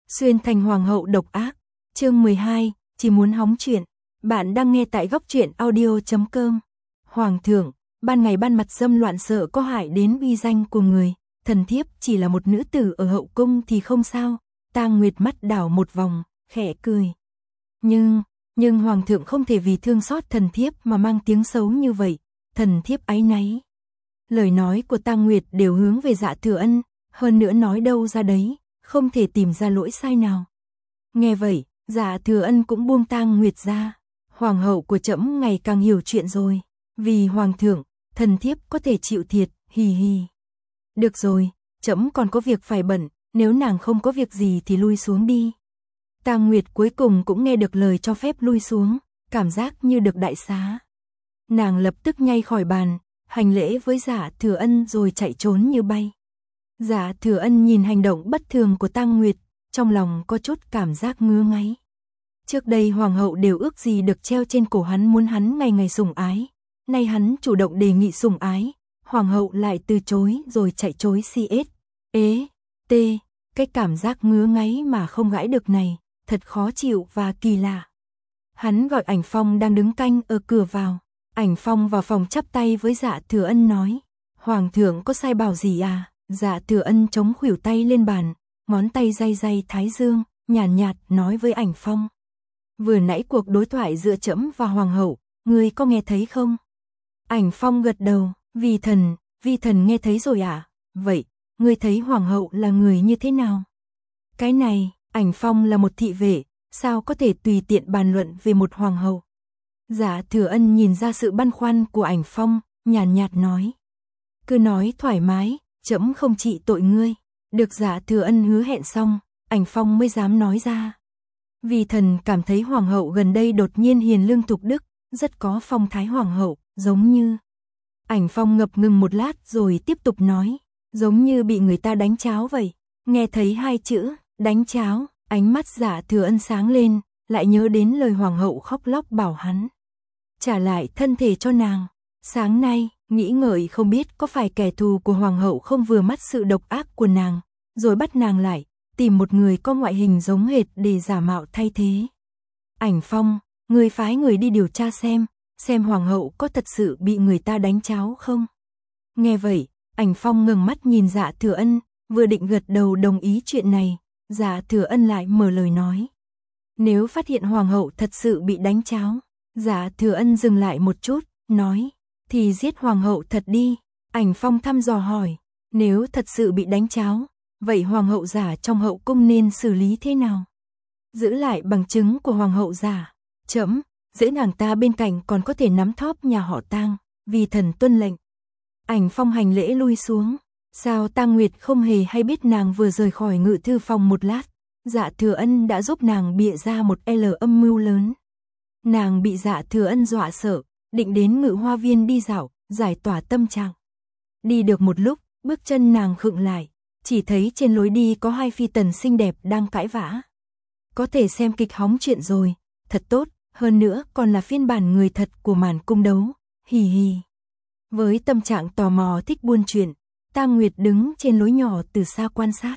Xuyên thành hoàng hậu độc ác. Chương 12, chỉ muốn hóng chuyện. Bạn đang nghe tại góc truyện audio.com. Hoàng thượng, ban ngày ban mặt dâm loạn sợ có hại đến uy danh của người, thần thiếp chỉ là một nữ tử ở hậu cung thì không sao. Tang Nguyệt mắt đảo một vòng, khẽ cười. Nhưng hoàng thượng không thể vì thương xót thần thiếp mà mang tiếng xấu như vậy, thần thiếp áy náy. Lời nói của Tang Nguyệt đều hướng về Dạ Thừa Ân, hơn nữa nói đâu ra đấy, không thể tìm ra lỗi sai nào. Nghe vậy, Dạ Thừa Ân cũng buông Tang Nguyệt ra. Hoàng hậu của trẫm ngày càng hiểu chuyện rồi, vì hoàng thượng, thần thiếp có thể chịu thiệt, hì hì. Được rồi, trẫm còn có việc phải bận, nếu nàng không có việc gì thì lui xuống đi. Tang Nguyệt cuối cùng cũng nghe được lời cho phép lui xuống, cảm giác như được đại xá. Nàng lập tức nhảy khỏi bàn, hành lễ với Dạ Thừa Ân rồi chạy trốn như bay. Dạ Thừa Ân nhìn hành động bất thường của Tang Nguyệt, trong lòng có chút cảm giác ngứa ngáy. Trước đây hoàng hậu đều ước gì được treo trên cổ hắn, muốn hắn ngày ngày sủng ái. Nay hắn chủ động đề nghị sủng ái, hoàng hậu lại từ chối rồi chạy chối CS. Cái cảm giác ngứa ngáy mà không gãi được này, thật khó chịu và kỳ lạ. Hắn gọi Ảnh Phong đang đứng canh ở cửa vào. Ảnh Phong vào phòng chắp tay với Dạ Thừa Ân nói, hoàng thượng có sai bảo gì à? Dạ Thừa Ân chống khuỷu tay lên bàn, ngón tay day day thái dương, nhàn nhạt nói với Ảnh Phong. Vừa nãy cuộc đối thoại giữa trẫm và hoàng hậu, ngươi có nghe thấy không? Ảnh Phong gật đầu, vi thần nghe thấy rồi à? Vậy, ngươi thấy hoàng hậu là người như thế nào? Cái này, Ảnh Phong là một thị vệ, sao có thể tùy tiện bàn luận về một hoàng hậu? Dạ Thừa Ân nhìn ra sự băn khoăn của Ảnh Phong, nhàn nhạt nói. Cứ nói thoải mái, trẫm không trị tội ngươi. Được Dạ Thừa Ân hứa hẹn xong, Ảnh Phong mới dám nói ra. Vì thần cảm thấy hoàng hậu gần đây đột nhiên hiền lương thục đức, rất có phong thái hoàng hậu, giống như... Ảnh Phong ngập ngừng một lát rồi tiếp tục nói, giống như bị người ta đánh cháo vậy. Nghe thấy hai chữ, đánh cháo, ánh mắt Dạ Thừa Ân sáng lên, lại nhớ đến lời hoàng hậu khóc lóc bảo hắn trả lại thân thể cho nàng. Sáng nay, nghĩ ngợi không biết có phải kẻ thù của hoàng hậu không vừa mắt sự độc ác của nàng, rồi bắt nàng lại, tìm một người có ngoại hình giống hệt để giả mạo thay thế. Ảnh Phong, người phái người đi điều tra xem hoàng hậu có thật sự bị người ta đánh cháo không? Nghe vậy, Ảnh Phong ngẩng mắt nhìn Dạ Thừa Ân, vừa định gật đầu đồng ý chuyện này, Dạ Thừa Ân lại mở lời nói. Nếu phát hiện hoàng hậu thật sự bị đánh cháo, Dạ Thừa Ân dừng lại một chút, nói, thì giết hoàng hậu thật đi. Ảnh Phong thăm dò hỏi, nếu thật sự bị đánh cháo, vậy hoàng hậu giả trong hậu cung nên xử lý thế nào? Giữ lại bằng chứng của hoàng hậu giả, trẫm, dễ nàng ta bên cạnh còn có thể nắm thóp nhà họ Tang, vì thần tuân lệnh. Ảnh Phong hành lễ lui xuống, sao Tang Nguyệt không hề hay biết nàng vừa rời khỏi ngự thư phòng một lát, Dạ Thừa Ân đã giúp nàng bịa ra một âm mưu lớn. Nàng bị Dạ Thừa Ân dọa sợ, định đến Ngự Hoa Viên đi dạo, giải tỏa tâm trạng. Đi được một lúc, bước chân nàng khựng lại, chỉ thấy trên lối đi có hai phi tần xinh đẹp đang cãi vã. Có thể xem kịch hóng chuyện rồi, thật tốt, hơn nữa còn là phiên bản người thật của màn cung đấu, hì hì. Với tâm trạng tò mò thích buôn chuyện, Tang Nguyệt đứng trên lối nhỏ từ xa quan sát.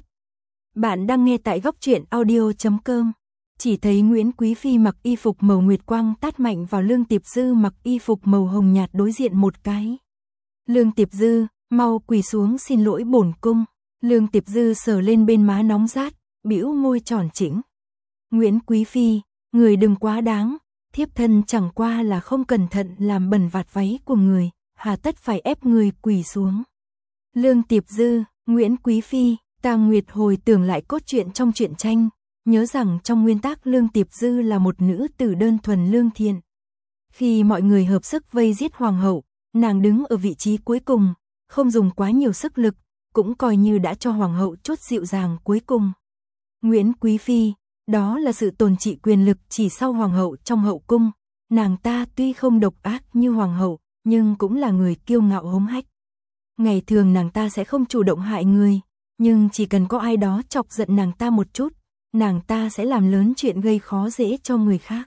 Bạn đang nghe tại góc truyện audio.com. Chỉ thấy Nguyễn Quý Phi mặc y phục màu nguyệt quang tát mạnh vào Lương Tiệp Dư mặc y phục màu hồng nhạt đối diện một cái. Lương Tiệp Dư, mau quỳ xuống xin lỗi bổn cung. Lương Tiệp Dư sờ lên bên má nóng rát, bĩu môi tròn chỉnh. Nguyễn Quý Phi, người đừng quá đáng, thiếp thân chẳng qua là không cẩn thận làm bẩn vạt váy của người, hà tất phải ép người quỳ xuống. Lương Tiệp Dư, Nguyễn Quý Phi, Tang Nguyệt hồi tưởng lại cốt truyện trong truyện tranh, nhớ rằng trong nguyên tắc Lương Tiệp Dư là một nữ tử đơn thuần lương thiện. Khi mọi người hợp sức vây giết hoàng hậu, nàng đứng ở vị trí cuối cùng, không dùng quá nhiều sức lực, cũng coi như đã cho hoàng hậu chút dịu dàng cuối cùng. Nguyễn Quý Phi, đó là sự tồn trị quyền lực chỉ sau hoàng hậu trong hậu cung, nàng ta tuy không độc ác như hoàng hậu, nhưng cũng là người kiêu ngạo hống hách. Ngày thường nàng ta sẽ không chủ động hại người, nhưng chỉ cần có ai đó chọc giận nàng ta một chút, nàng ta sẽ làm lớn chuyện gây khó dễ cho người khác.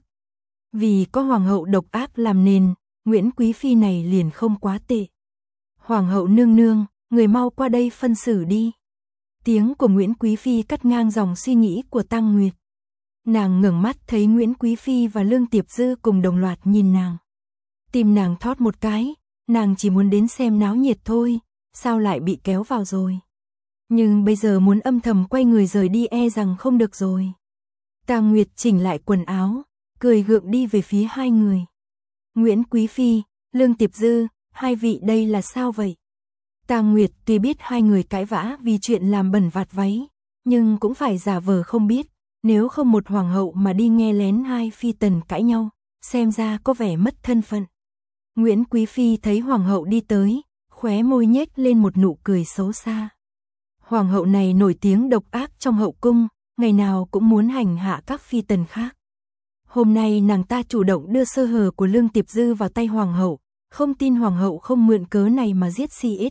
Vì có hoàng hậu độc ác làm nền, Nguyễn Quý Phi này liền không quá tệ. Hoàng hậu nương nương, người mau qua đây phân xử đi. Tiếng của Nguyễn Quý Phi cắt ngang dòng suy nghĩ của Tang Nguyệt. Nàng ngẩng mắt thấy Nguyễn Quý Phi và Lương Tiệp Dư cùng đồng loạt nhìn nàng. Tim nàng thót một cái, nàng chỉ muốn đến xem náo nhiệt thôi, sao lại bị kéo vào rồi. Nhưng bây giờ muốn âm thầm quay người rời đi e rằng không được rồi. Tang Nguyệt chỉnh lại quần áo, cười gượng đi về phía hai người. Nguyễn Quý Phi, Lương Tiệp Dư, hai vị đây là sao vậy? Tang Nguyệt tuy biết hai người cãi vã vì chuyện làm bẩn vạt váy, nhưng cũng phải giả vờ không biết, nếu không một hoàng hậu mà đi nghe lén hai phi tần cãi nhau, xem ra có vẻ mất thân phận. Nguyễn Quý Phi thấy hoàng hậu đi tới, khóe môi nhếch lên một nụ cười xấu xa. Hoàng hậu này nổi tiếng độc ác trong hậu cung, ngày nào cũng muốn hành hạ các phi tần khác. Hôm nay nàng ta chủ động đưa sơ hở của Lương Tiệp Dư vào tay hoàng hậu, không tin hoàng hậu không mượn cớ này mà giết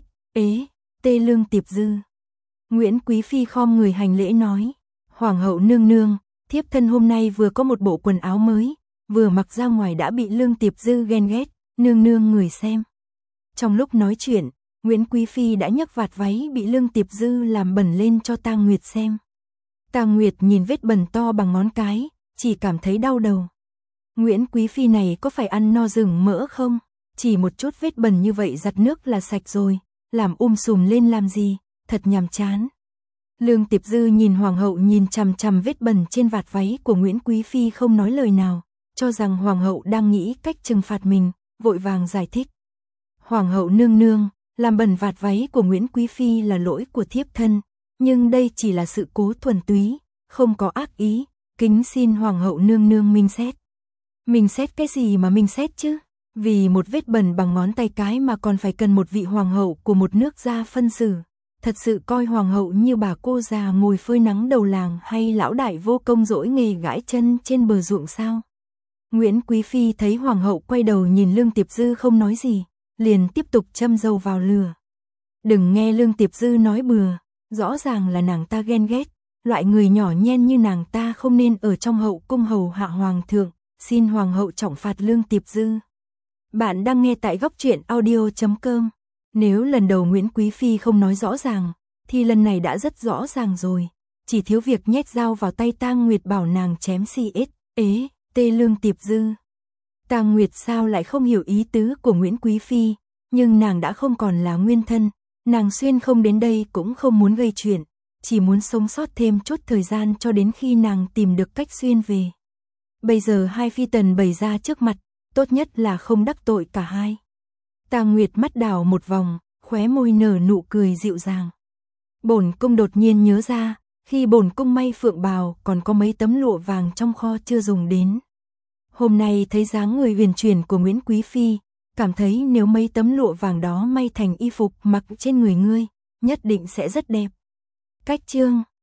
tê Lương Tiệp Dư. Nguyễn Quý Phi khom người hành lễ nói, hoàng hậu nương nương, thiếp thân hôm nay vừa có một bộ quần áo mới, vừa mặc ra ngoài đã bị Lương Tiệp Dư ghen ghét, nương nương người xem. Trong lúc nói chuyện, Nguyễn Quý Phi đã nhấc vạt váy bị Lương Tiệp Dư làm bẩn lên cho Tang Nguyệt xem. Tang Nguyệt nhìn vết bẩn to bằng ngón cái, chỉ cảm thấy đau đầu. Nguyễn Quý Phi này có phải ăn no rừng mỡ không? Chỉ một chút vết bẩn như vậy giặt nước là sạch rồi, làm sùm lên làm gì, thật nhàm chán. Lương Tiệp Dư nhìn hoàng hậu nhìn chằm chằm vết bẩn trên vạt váy của Nguyễn Quý Phi không nói lời nào, cho rằng hoàng hậu đang nghĩ cách trừng phạt mình, vội vàng giải thích. Hoàng hậu nương nương, làm bẩn vạt váy của Nguyễn Quý Phi là lỗi của thiếp thân, nhưng đây chỉ là sự cố thuần túy, không có ác ý, kính xin hoàng hậu nương nương minh xét. Minh xét cái gì mà minh xét chứ? Vì một vết bẩn bằng ngón tay cái mà còn phải cần một vị hoàng hậu của một nước ra phân xử. Thật sự coi hoàng hậu như bà cô già ngồi phơi nắng đầu làng hay lão đại vô công dỗi nghề gãi chân trên bờ ruộng sao? Nguyễn Quý Phi thấy hoàng hậu quay đầu nhìn Lương Tiệp Dư không nói gì, liền tiếp tục châm dầu vào lửa. Đừng nghe Lương Tiệp Dư nói bừa, rõ ràng là nàng ta ghen ghét, loại người nhỏ nhen như nàng ta không nên ở trong hậu cung hầu hạ hoàng thượng, xin hoàng hậu trọng phạt Lương Tiệp Dư. Bạn đang nghe tại goctruyện.audio.com. Nếu lần đầu Nguyễn Quý Phi không nói rõ ràng, thì lần này đã rất rõ ràng rồi, chỉ thiếu việc nhét dao vào tay Tang Nguyệt bảo nàng chém tê Lương Tiệp Dư. Tang Nguyệt sao lại không hiểu ý tứ của Nguyễn Quý Phi, nhưng nàng đã không còn là nguyên thân, nàng xuyên không đến đây cũng không muốn gây chuyện, chỉ muốn sống sót thêm chút thời gian cho đến khi nàng tìm được cách xuyên về. Bây giờ hai phi tần bày ra trước mặt, tốt nhất là không đắc tội cả hai. Tang Nguyệt mắt đảo một vòng, khóe môi nở nụ cười dịu dàng. Bổn cung đột nhiên nhớ ra, khi bổn cung may phượng bào còn có mấy tấm lụa vàng trong kho chưa dùng đến. Hôm nay thấy dáng người huyền chuyển của Nguyễn Quý Phi, cảm thấy nếu mấy tấm lụa vàng đó may thành y phục mặc trên người ngươi, nhất định sẽ rất đẹp. Cách chương